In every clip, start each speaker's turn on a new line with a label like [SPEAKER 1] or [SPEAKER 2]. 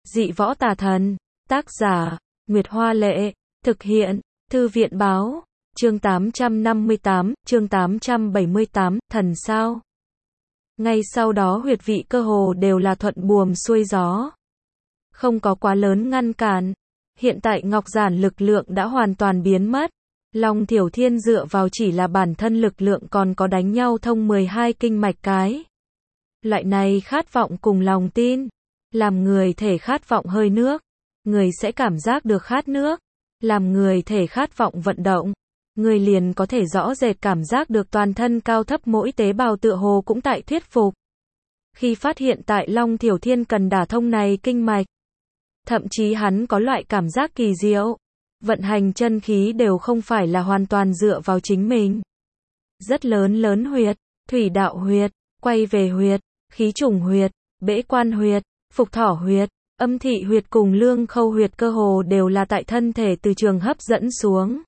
[SPEAKER 1] Dị võ tà thần. Tác giả, Nguyệt Hoa Lệ. Thực hiện, Thư viện Báo. Chương 858, chương 878, thần sao. Ngay sau đó huyệt vị cơ hồ đều là thuận buồm xuôi gió. Không có quá lớn ngăn cản. Hiện tại Ngọc Giản lực lượng đã hoàn toàn biến mất. Long Thiểu Thiên dựa vào chỉ là bản thân lực lượng còn có đánh nhau thông 12 kinh mạch cái. Loại này khát vọng cùng lòng tin. Làm người thể khát vọng hơi nước. Người sẽ cảm giác được khát nước. Làm người thể khát vọng vận động. Người liền có thể rõ rệt cảm giác được toàn thân cao thấp mỗi tế bào tựa hồ cũng tại thuyết phục. Khi phát hiện tại Long Thiểu Thiên cần đả thông này kinh mạch. Thậm chí hắn có loại cảm giác kỳ diệu. Vận hành chân khí đều không phải là hoàn toàn dựa vào chính mình. Rất lớn huyệt, thủy đạo huyệt, quay về huyệt, khí trùng huyệt, bễ quan huyệt, phục thỏ huyệt, âm thị huyệt cùng lương khâu huyệt cơ hồ đều là tại thân thể từ trường hấp dẫn xuống.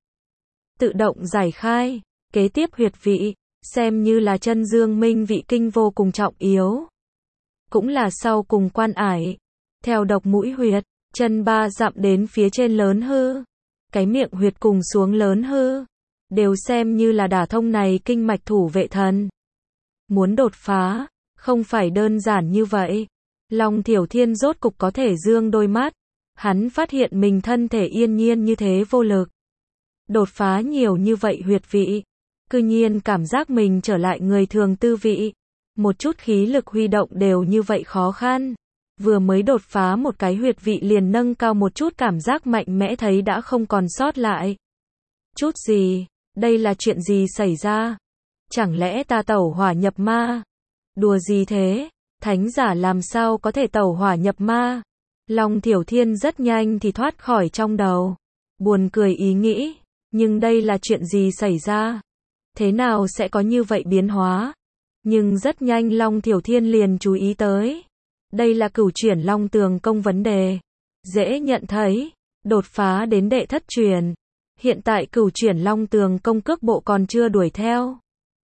[SPEAKER 1] Tự động giải khai, kế tiếp huyệt vị, xem như là chân dương minh vị kinh vô cùng trọng yếu. Cũng là sau cùng quan ải. Theo độc mũi huyệt, chân 3 dặm đến phía trên lớn hư. Cái miệng huyệt cùng xuống lớn hư. Đều xem như là đả thông này kinh mạch thủ vệ thần. Muốn đột phá, không phải đơn giản như vậy. Long Thiểu Thiên rốt cục có thể dương đôi mắt. Hắn phát hiện mình thân thể yên nhiên như thế vô lực. Đột phá nhiều như vậy huyệt vị. Cư nhiên cảm giác mình trở lại người thường tư vị. Một chút khí lực huy động đều như vậy khó khăn. Vừa mới đột phá một cái huyệt vị liền nâng cao một chút cảm giác mạnh mẽ thấy đã không còn sót lại. Chút gì? Đây là chuyện gì xảy ra? Chẳng lẽ ta tẩu hỏa nhập ma? Đùa gì thế? Thánh giả làm sao có thể tẩu hỏa nhập ma? Long Thiểu Thiên rất nhanh thì thoát khỏi trong đầu. Buồn cười ý nghĩ. Nhưng đây là chuyện gì xảy ra? Thế nào sẽ có như vậy biến hóa? Nhưng rất nhanh Long Thiểu Thiên liền chú ý tới. Đây là cửu chuyển Long Tường công vấn đề. Dễ nhận thấy. Đột phá đến đệ thất truyền. Hiện tại cửu chuyển Long Tường công cước bộ còn chưa đuổi theo.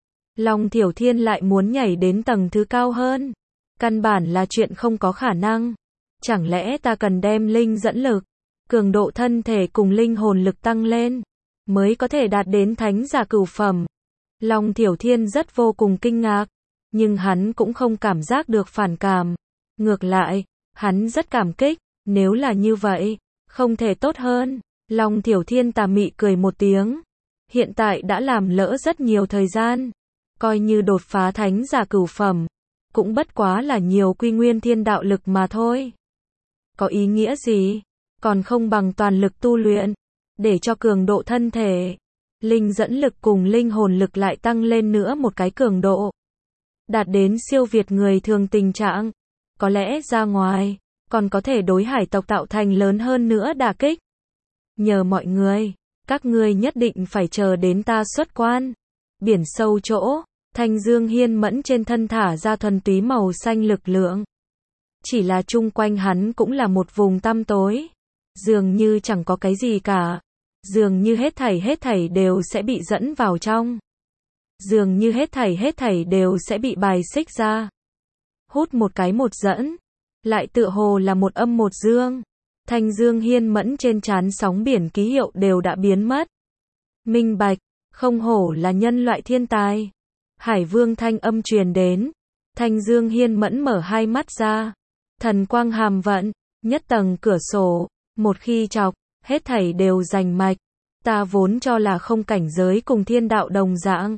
[SPEAKER 1] Long Thiểu Thiên lại muốn nhảy đến tầng thứ cao hơn. Căn bản là chuyện không có khả năng. Chẳng lẽ ta cần đem linh dẫn lực, cường độ thân thể cùng linh hồn lực tăng lên, mới có thể đạt đến thánh giả cửu phẩm. Long Thiểu Thiên rất vô cùng kinh ngạc. Nhưng hắn cũng không cảm giác được phản cảm. Ngược lại, hắn rất cảm kích. Nếu là như vậy, không thể tốt hơn. Long Thiểu Thiên tà mị cười một tiếng. Hiện tại đã làm lỡ rất nhiều thời gian. Coi như đột phá thánh giả cửu phẩm. Cũng bất quá là nhiều quy nguyên thiên đạo lực mà thôi. Có ý nghĩa gì? Còn không bằng toàn lực tu luyện. Để cho cường độ thân thể. Linh dẫn lực cùng linh hồn lực lại tăng lên nữa một cái cường độ. Đạt đến siêu việt người thường tình trạng. Có lẽ ra ngoài, còn có thể đối hải tộc tạo thành lớn hơn nữa đả kích. Nhờ mọi người, các ngươi nhất định phải chờ đến ta xuất quan. Biển sâu chỗ, Thanh Dương Hiên Mẫn trên thân thả ra thuần túy màu xanh lực lượng. Chỉ là chung quanh hắn cũng là một vùng tăm tối. Dường như chẳng có cái gì cả. Dường như hết thảy đều sẽ bị dẫn vào trong. Dường như hết thảy đều sẽ bị bài xích ra. Hút một cái một dẫn. Lại tựa hồ là một âm một dương. Thanh Dương Hiên Mẫn trên trán sóng biển ký hiệu đều đã biến mất. Minh bạch, không hổ là nhân loại thiên tài. Hải Vương thanh âm truyền đến. Thanh Dương Hiên Mẫn mở hai mắt ra. Thần quang hàm vận, nhất tầng cửa sổ. Một khi chọc, hết thảy đều rành mạch. Ta vốn cho là không cảnh giới cùng thiên đạo đồng dạng.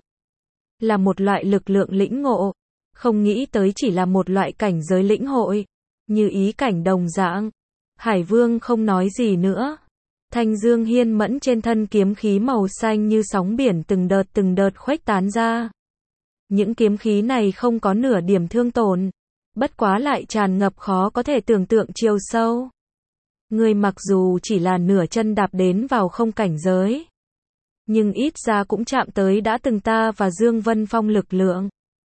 [SPEAKER 1] Là một loại lực lượng lĩnh ngộ. Không nghĩ tới chỉ là một loại cảnh giới lĩnh hội. Như ý cảnh đồng dạng. Hải Vương không nói gì nữa. Thanh Dương Hiên Mẫn trên thân kiếm khí màu xanh như sóng biển từng đợt khuếch tán ra. Những kiếm khí này không có nửa điểm thương tổn. Bất quá lại tràn ngập khó có thể tưởng tượng chiều sâu. Người mặc dù chỉ là nửa chân đạp đến vào không cảnh giới. Nhưng ít ra cũng chạm tới đã từng ta và Dương Vân Phong lực lượng.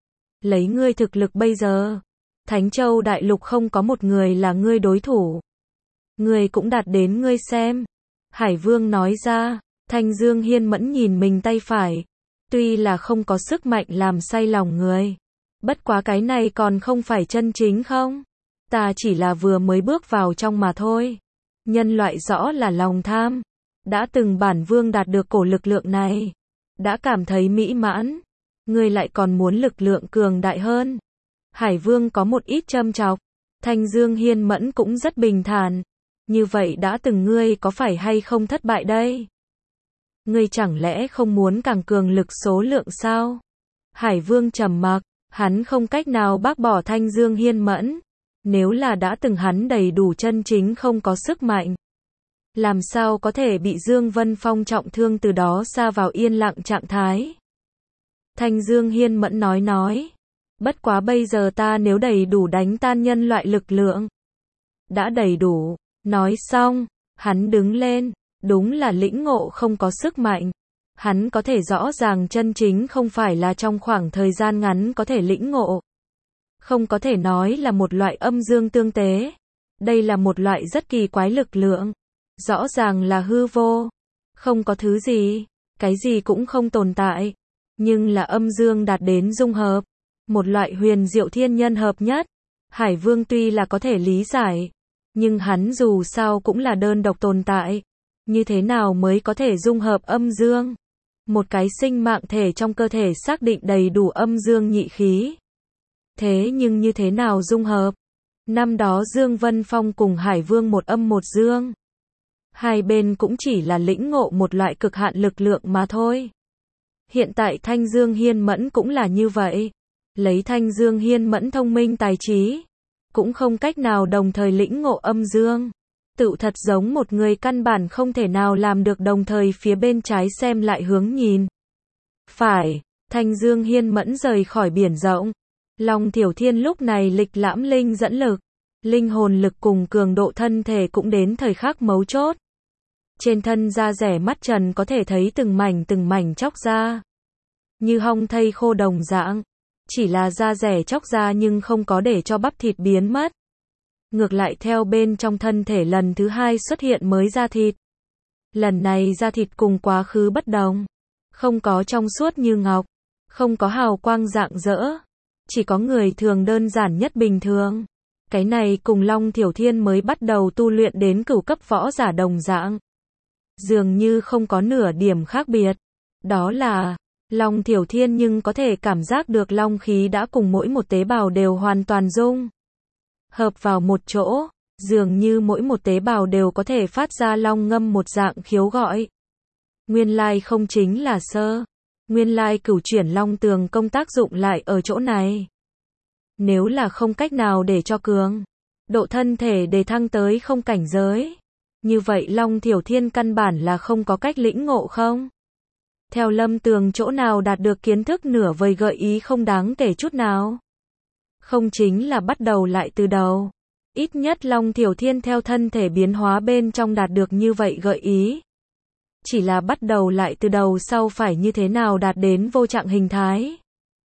[SPEAKER 1] Lấy ngươi thực lực bây giờ. Thánh Châu Đại Lục không có một người là ngươi đối thủ. Ngươi cũng đạt đến ngươi xem. Hải Vương nói ra. Thanh Dương Hiên Mẫn nhìn mình tay phải. Tuy là không có sức mạnh làm say lòng người. Bất quá cái này còn không phải chân chính không? ta chỉ là vừa mới bước vào trong mà thôi. Nhân loại rõ là lòng tham. Đã từng bản vương đạt được cổ lực lượng này. Đã cảm thấy mỹ mãn. Ngươi lại còn muốn lực lượng cường đại hơn. Hải vương có một ít châm chọc. Thanh Dương Hiên Mẫn cũng rất bình thản. Như vậy đã từng ngươi có phải hay không thất bại đây? Ngươi chẳng lẽ không muốn càng cường lực số lượng sao? Hải vương trầm mặc, hắn không cách nào bác bỏ Thanh Dương Hiên Mẫn. Nếu là đã từng hắn đầy đủ chân chính không có sức mạnh. Làm sao có thể bị Dương Vân Phong trọng thương từ đó sa vào yên lặng trạng thái? Thanh Dương Hiên Mẫn nói. Bất quá bây giờ ta nếu đầy đủ đánh tan nhân loại lực lượng. Đã đầy đủ. Nói xong, hắn đứng lên. Đúng là lĩnh ngộ không có sức mạnh. Hắn có thể rõ ràng chân chính không phải là trong khoảng thời gian ngắn có thể lĩnh ngộ. Không có thể nói là một loại âm dương tương tế. Đây là một loại rất kỳ quái lực lượng. Rõ ràng là hư vô. Không có thứ gì. Cái gì cũng không tồn tại. Nhưng là âm dương đạt đến dung hợp. Một loại huyền diệu thiên nhân hợp nhất. Hải vương tuy là có thể lý giải. Nhưng hắn dù sao cũng là đơn độc tồn tại. Như thế nào mới có thể dung hợp âm dương? Một cái sinh mạng thể trong cơ thể xác định đầy đủ âm dương nhị khí. Thế nhưng như thế nào dung hợp? Năm đó Dương Vân Phong cùng Hải Vương một âm một dương. Hai bên cũng chỉ là lĩnh ngộ một loại cực hạn lực lượng mà thôi. Hiện tại Thanh Dương Hiên Mẫn cũng là như vậy. Lấy Thanh Dương Hiên Mẫn thông minh tài trí, cũng không cách nào đồng thời lĩnh ngộ âm dương. Tự thật giống một người căn bản không thể nào làm được đồng thời phía bên trái xem lại hướng nhìn. Phải, Thanh Dương Hiên Mẫn rời khỏi biển rộng. Long Thiểu Thiên lúc này lịch lãm linh dẫn lực. Linh hồn lực cùng cường độ thân thể cũng đến thời khắc mấu chốt. Trên thân da rẻ mắt trần có thể thấy từng mảnh chóc ra. Như hong thây khô đồng dạng. Chỉ là da rẻ chóc ra nhưng không có để cho bắp thịt biến mất. Ngược lại theo bên trong thân thể lần thứ hai xuất hiện mới da thịt. Lần này da thịt cùng quá khứ bất đồng. Không có trong suốt như ngọc. Không có hào quang rạng rỡ. Chỉ có người thường đơn giản nhất bình thường. Cái này cùng Long Thiểu Thiên mới bắt đầu tu luyện đến cửu cấp võ giả đồng dạng. Dường như không có nửa điểm khác biệt. Đó là Long Thiểu Thiên nhưng có thể cảm giác được long khí đã cùng mỗi một tế bào đều hoàn toàn dung hợp vào một chỗ, dường như mỗi một tế bào đều có thể phát ra long ngâm một dạng khiếu gọi. Nguyên lai không chính là sơ. Nguyên lai cửu chuyển long tường công tác dụng lại ở chỗ này. Nếu là không cách nào để cho cường độ thân thể đề thăng tới không cảnh giới, như vậy Long Thiểu Thiên căn bản là không có cách lĩnh ngộ không? Theo Lâm Tường chỗ nào đạt được kiến thức nửa vời gợi ý không đáng kể chút nào. Không chính là bắt đầu lại từ đầu. Ít nhất Long Thiểu Thiên theo thân thể biến hóa bên trong đạt được như vậy gợi ý. Chỉ là bắt đầu lại từ đầu sau phải như thế nào đạt đến vô trạng hình thái.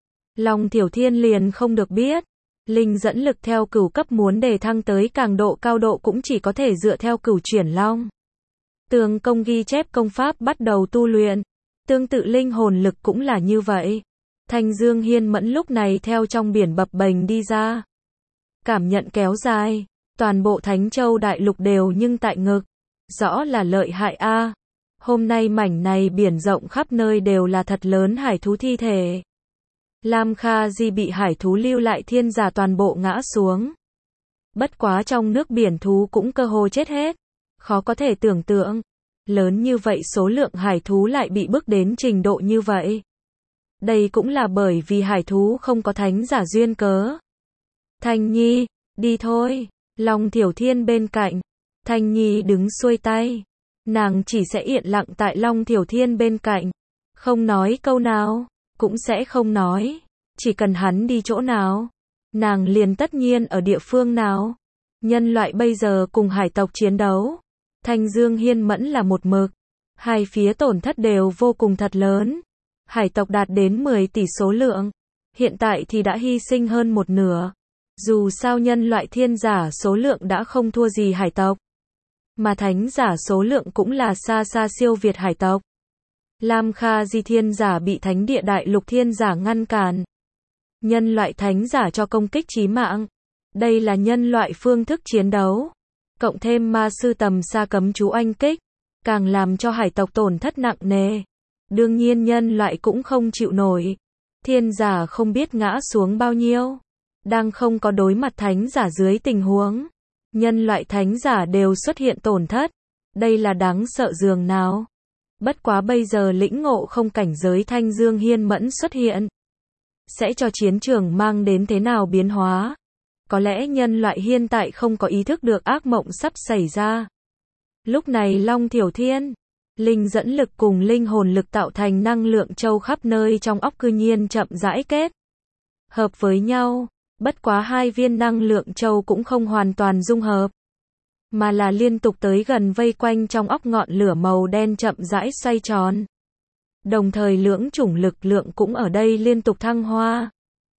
[SPEAKER 1] Long Thiểu Thiên liền không được biết. Linh dẫn lực theo cửu cấp muốn đề thăng tới càng độ cao độ cũng chỉ có thể dựa theo cửu chuyển long tường công ghi chép công pháp bắt đầu tu luyện. Tương tự linh hồn lực cũng là như vậy. Thanh Dương Hiên Mẫn lúc này theo trong biển bập bềnh đi ra. Cảm nhận kéo dài. Toàn bộ Thánh Châu Đại Lục đều nhưng tại ngực. Rõ là lợi hại a. Hôm nay mảnh này biển rộng khắp nơi đều là thật lớn hải thú thi thể. Lam Kha Di bị hải thú lưu lại thiên giả toàn bộ ngã xuống. Bất quá trong nước biển thú cũng cơ hồ chết hết. Khó có thể tưởng tượng. Lớn như vậy số lượng hải thú lại bị bức đến trình độ như vậy. Đây cũng là bởi vì hải thú không có thánh giả duyên cớ. Thanh Nhi, đi thôi. Long Thiểu Thiên bên cạnh. Thanh Nhi đứng xuôi tay. Nàng chỉ sẽ yên lặng tại Long Thiểu Thiên bên cạnh. Không nói câu nào. Cũng sẽ không nói. Chỉ cần hắn đi chỗ nào. Nàng liền tất nhiên ở địa phương nào. Nhân loại bây giờ cùng hải tộc chiến đấu. Thanh Dương Hiên Mẫn là một mực. Hai phía tổn thất đều vô cùng thật lớn. Hải tộc đạt đến 10 tỷ số lượng. Hiện tại thì đã hy sinh hơn một nửa. Dù sao nhân loại thiên giả số lượng đã không thua gì hải tộc. Mà thánh giả số lượng cũng là xa xa siêu việt hải tộc. Lam Kha Di thiên giả bị thánh địa đại lục thiên giả ngăn cản. Nhân loại thánh giả cho công kích chí mạng. Đây là nhân loại phương thức chiến đấu. Cộng thêm ma sư tầm xa cấm chú oanh kích, càng làm cho hải tộc tổn thất nặng nề. Đương nhiên nhân loại cũng không chịu nổi. Thiên giả không biết ngã xuống bao nhiêu. Đang không có đối mặt thánh giả dưới tình huống. Nhân loại thánh giả đều xuất hiện tổn thất. Đây là đáng sợ dường nào. Bất quá bây giờ lĩnh ngộ không cảnh giới Thanh Dương Hiên Mẫn xuất hiện. Sẽ cho chiến trường mang đến thế nào biến hóa. Có lẽ nhân loại hiện tại không có ý thức được ác mộng sắp xảy ra. Lúc này Long Thiểu Thiên, linh dẫn lực cùng linh hồn lực tạo thành năng lượng châu khắp nơi trong óc cư nhiên chậm rãi kết hợp với nhau. Bất quá hai viên năng lượng châu cũng không hoàn toàn dung hợp, mà là liên tục tới gần vây quanh trong óc ngọn lửa màu đen chậm rãi xoay tròn. Đồng thời lưỡng chủng lực lượng cũng ở đây liên tục thăng hoa.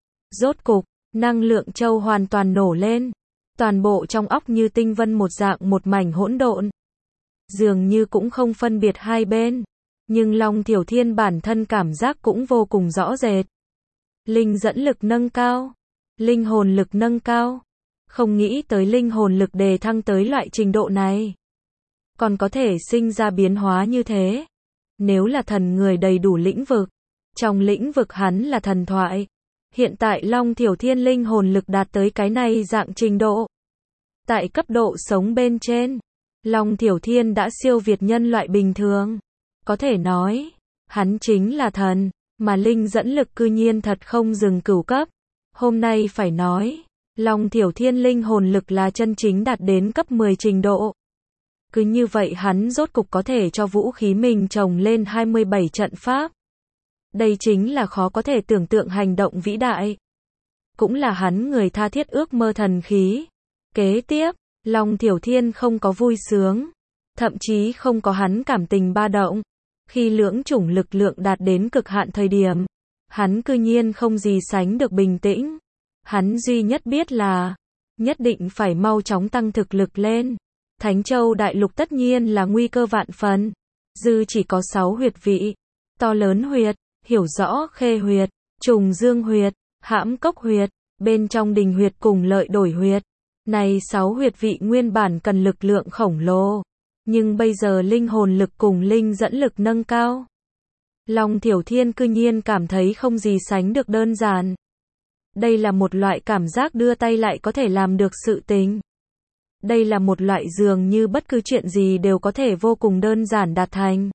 [SPEAKER 1] Rốt cục, năng lượng châu hoàn toàn nổ lên. Toàn bộ trong óc như tinh vân một dạng một mảnh hỗn độn. Dường như cũng không phân biệt hai bên. Nhưng Long Thiểu Thiên bản thân cảm giác cũng vô cùng rõ rệt. Linh dẫn lực nâng cao. Linh hồn lực nâng cao. Không nghĩ tới linh hồn lực đề thăng tới loại trình độ này. Còn có thể sinh ra biến hóa như thế. Nếu là thần người đầy đủ lĩnh vực. Trong lĩnh vực hắn là thần thoại. Hiện tại Long Thiểu Thiên linh hồn lực đạt tới cái này dạng trình độ. Tại cấp độ sống bên trên, Long Thiểu Thiên đã siêu việt nhân loại bình thường. Có thể nói, hắn chính là thần, mà linh dẫn lực cư nhiên thật không dừng cửu cấp. Hôm nay phải nói, Long Thiểu Thiên linh hồn lực là chân chính đạt đến cấp 10 trình độ. Cứ như vậy hắn rốt cục có thể cho vũ khí mình trồng lên 27 trận pháp. Đây chính là khó có thể tưởng tượng hành động vĩ đại. Cũng là hắn người tha thiết ước mơ thần khí. Kế tiếp, Long Thiểu Thiên không có vui sướng, thậm chí không có hắn cảm tình ba động. Khi lưỡng chủng lực lượng đạt đến cực hạn thời điểm, hắn cư nhiên không gì sánh được bình tĩnh. Hắn duy nhất biết là, nhất định phải mau chóng tăng thực lực lên. Thánh Châu Đại Lục tất nhiên là nguy cơ vạn phần. Dư chỉ có 6 huyệt vị, to lớn huyệt, hiểu rõ khê huyệt, trùng dương huyệt, hãm cốc huyệt, bên trong đình huyệt cùng lợi đổi huyệt. Này 6 huyệt vị nguyên bản cần lực lượng khổng lồ. Nhưng bây giờ linh hồn lực cùng linh dẫn lực nâng cao. Long Thiểu Thiên cư nhiên cảm thấy không gì sánh được đơn giản. Đây là một loại cảm giác đưa tay lại có thể làm được sự tình. Đây là một loại dường như bất cứ chuyện gì đều có thể vô cùng đơn giản đạt thành.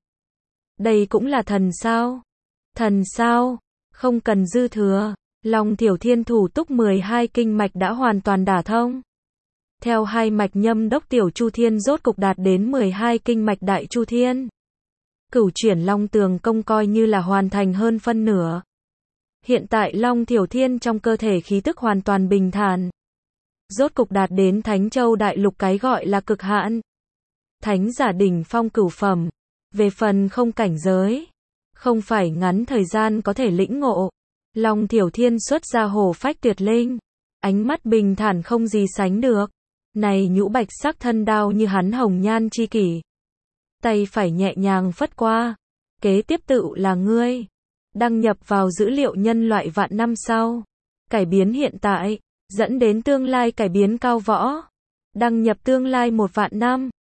[SPEAKER 1] Đây cũng là thần sao? Thần sao? Không cần dư thừa. Long Thiểu Thiên thủ túc 12 kinh mạch đã hoàn toàn đả thông. Theo hai mạch nhâm đốc tiểu chu thiên rốt cục đạt đến 12 kinh mạch đại chu thiên. Cửu chuyển long tường công coi như là hoàn thành hơn phân nửa. Hiện tại Long Thiểu Thiên trong cơ thể khí tức hoàn toàn bình thản. Rốt cục đạt đến Thánh Châu Đại Lục cái gọi là cực hạn. Thánh giả đỉnh phong cửu phẩm. Về phần không cảnh giới, không phải ngắn thời gian có thể lĩnh ngộ. Long Thiểu Thiên xuất ra hổ phách tuyệt linh. Ánh mắt bình thản không gì sánh được. Này nhũ bạch sắc thân đao như hắn hồng nhan chi kỷ. Tay phải nhẹ nhàng phất qua. Kế tiếp tự là ngươi. Đăng nhập vào dữ liệu nhân loại vạn năm sau. Cải biến hiện tại, dẫn đến tương lai cải biến cao võ. Đăng nhập tương lai 1 vạn năm.